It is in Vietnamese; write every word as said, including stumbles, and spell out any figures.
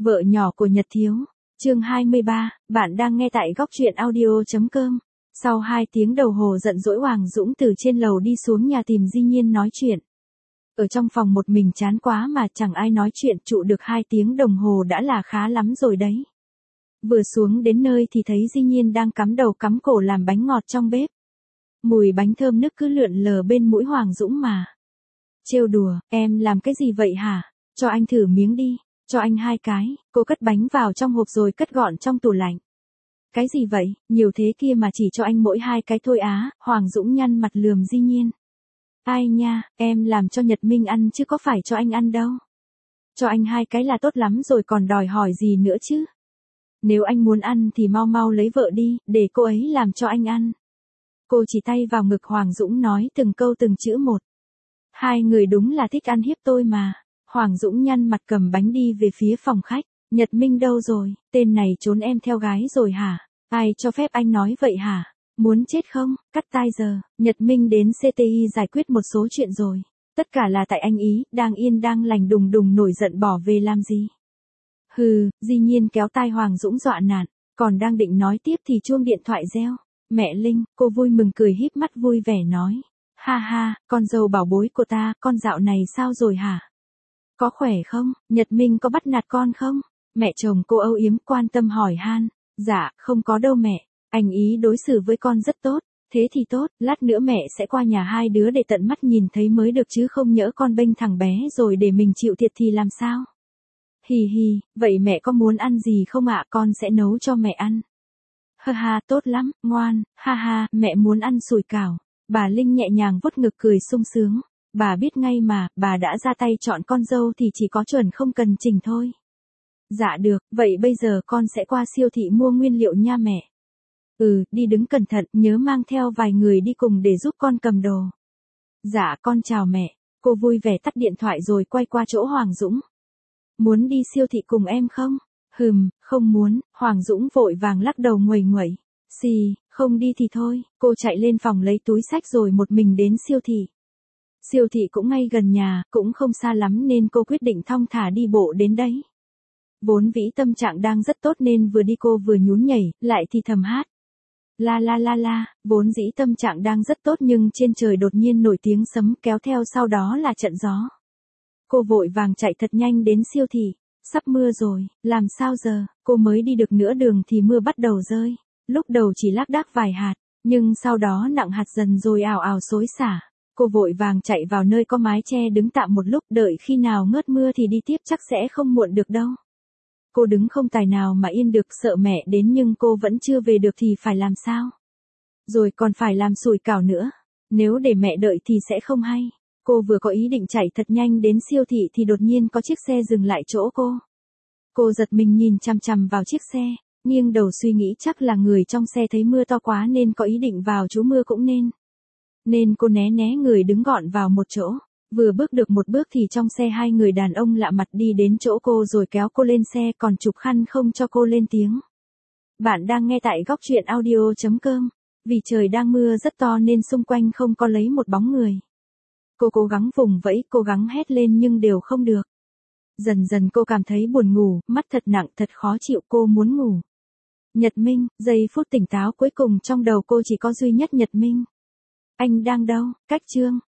Vợ nhỏ của Nhật Thiếu, chương hai mươi ba, bạn đang nghe tại góc truyện audio.com. Sau hai tiếng đầu hồ giận dỗi Hoàng Dũng từ trên lầu đi xuống nhà tìm Di Nhiên nói chuyện. Ở trong phòng một mình chán quá mà chẳng ai nói chuyện, trụ được hai tiếng đồng hồ đã là khá lắm rồi đấy. Vừa xuống đến nơi thì thấy Di Nhiên đang cắm đầu cắm cổ làm bánh ngọt trong bếp. Mùi bánh thơm nức cứ lượn lờ bên mũi Hoàng Dũng mà. Trêu đùa, em làm cái gì vậy hả? Cho anh thử miếng đi, cho anh hai cái. Cô cất bánh vào trong hộp rồi cất gọn trong tủ lạnh. Cái gì vậy, nhiều thế kia mà chỉ cho anh mỗi hai cái thôi á. Hoàng Dũng nhăn mặt lườm Di Nhiên. Ai nha, em làm cho Nhật Minh ăn chứ có phải cho anh ăn đâu. Cho anh hai cái là tốt lắm rồi còn đòi hỏi gì nữa chứ. Nếu anh muốn ăn thì mau mau lấy vợ đi, để cô ấy làm cho anh ăn. Cô chỉ tay vào ngực Hoàng Dũng nói từng câu từng chữ một. Hai người đúng là thích ăn hiếp tôi mà. Hoàng Dũng nhăn mặt cầm bánh đi về phía phòng khách. Nhật Minh đâu rồi, tên này trốn em theo gái rồi hả? Ai cho phép anh nói vậy hả? Muốn chết không? Cắt tai giờ. Nhật Minh đến xê tê i giải quyết một số chuyện rồi. Tất cả là tại anh ý, đang yên đang lành đùng đùng nổi giận bỏ về làm gì? Hừ, Di Nhiên kéo tai Hoàng Dũng dọa nạt. Còn đang định nói tiếp thì chuông điện thoại reo. Mẹ Linh, cô vui mừng cười híp mắt vui vẻ nói. Ha ha, con dâu bảo bối của ta, con dạo này sao rồi hả? Có khỏe không? Nhật Minh có bắt nạt con không? Mẹ chồng cô âu yếm quan tâm hỏi han. Dạ, không có đâu mẹ. Anh ý đối xử với con rất tốt. Thế thì tốt, lát nữa mẹ sẽ qua nhà hai đứa để tận mắt nhìn thấy mới được chứ không nhỡ con bênh thằng bé rồi để mình chịu thiệt thì làm sao? Hì hì, vậy mẹ có muốn ăn gì không ạ? Con sẽ nấu cho mẹ ăn. Ha ha, tốt lắm, ngoan, ha ha, mẹ muốn ăn sủi cảo. Bà Linh nhẹ nhàng vuốt ngực cười sung sướng. Bà biết ngay mà, bà đã ra tay chọn con dâu thì chỉ có chuẩn không cần chỉnh thôi. Dạ được, vậy bây giờ con sẽ qua siêu thị mua nguyên liệu nha mẹ. Ừ, đi đứng cẩn thận, nhớ mang theo vài người đi cùng để giúp con cầm đồ. Dạ con chào mẹ. Cô vui vẻ tắt điện thoại rồi quay qua chỗ Hoàng Dũng. Muốn đi siêu thị cùng em không? Hừm, không muốn. Hoàng Dũng vội vàng lắc đầu nguầy nguẩy. Xì, không đi thì thôi. Cô chạy lên phòng lấy túi xách rồi một mình đến siêu thị. Siêu thị cũng ngay gần nhà, cũng không xa lắm nên cô quyết định thong thả đi bộ đến đấy. Vốn vĩ tâm trạng đang rất tốt nên vừa đi cô vừa nhún nhảy, lại thì thầm hát. La la la la, vốn dĩ tâm trạng đang rất tốt nhưng trên trời đột nhiên nổi tiếng sấm kéo theo sau đó là trận gió. Cô vội vàng chạy thật nhanh đến siêu thị. Sắp mưa rồi, làm sao giờ? Cô mới đi được nửa đường thì mưa bắt đầu rơi. Lúc đầu chỉ lác đác vài hạt, nhưng sau đó nặng hạt dần rồi ào ào xối xả. Cô vội vàng chạy vào nơi có mái che đứng tạm một lúc, đợi khi nào ngớt mưa thì đi tiếp, chắc sẽ không muộn được đâu. Cô đứng không tài nào mà yên được, sợ mẹ đến nhưng cô vẫn chưa về được thì phải làm sao? Rồi còn phải làm sủi cảo nữa. Nếu để mẹ đợi thì sẽ không hay. Cô vừa có ý định chạy thật nhanh đến siêu thị thì đột nhiên có chiếc xe dừng lại chỗ cô. Cô giật mình nhìn chằm chằm vào chiếc xe, nghiêng đầu suy nghĩ chắc là người trong xe thấy mưa to quá nên có ý định vào trú mưa cũng nên. Nên cô né né người đứng gọn vào một chỗ. Vừa bước được một bước thì trong xe hai người đàn ông lạ mặt đi đến chỗ cô rồi kéo cô lên xe còn chụp khăn không cho cô lên tiếng. Bạn đang nghe tại góc truyện audio.com. Vì trời đang mưa rất to nên xung quanh không có lấy một bóng người. Cô cố gắng vùng vẫy, cố gắng hét lên nhưng đều không được. Dần dần cô cảm thấy buồn ngủ, mắt thật nặng thật khó chịu, cô muốn ngủ. Nhật Minh, giây phút tỉnh táo cuối cùng trong đầu cô chỉ có duy nhất Nhật Minh. Anh đang đâu? Cách chương.